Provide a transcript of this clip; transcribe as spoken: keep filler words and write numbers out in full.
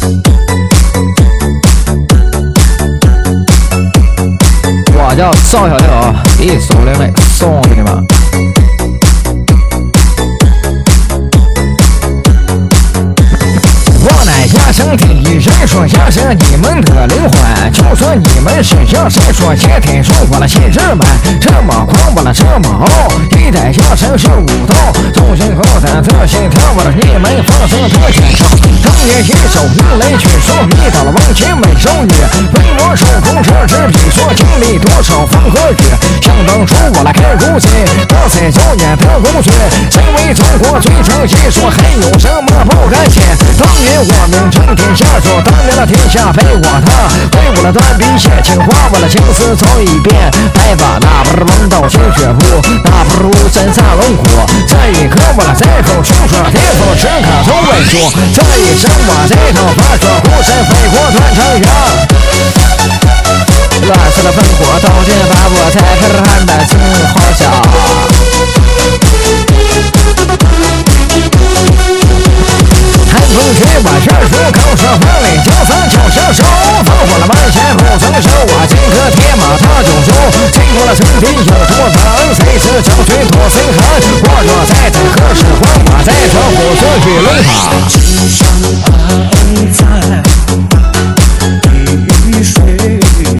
我叫赵小六，一首灵美送给你们。我乃下生听人说相声你们的灵魂，就说你们是相声说先听说我的心智们这么狂，我的这么傲，一代相声是武道，众生后咱这心跳，我的你们放声特天上，当年一首英雷曲说迷倒了王琴美少女，为我手工这支笔说经历多少风和雨，想当初我来开如今我才九年的工具，身为中国最正气说还有什么不敢写，当年我名震天下说当年的天下陪我的，为我的断笔写情话，我的情思走一遍，白发那不是龙斗鲜血布，那不如身上龙骨，这一刻我的再口出说天风时刻都未说，这一生我这头发说孤身飞过断肠崖，乱世的烽火刀剑把我才可喊的情好笑，寒风吹我这书口说风里就风就相守，烽火了满线不曾收，我金戈铁马他九州，经过了城底有多长，谁是将军多谁寒，我若在这可是黄马在这虎穴与龙塔。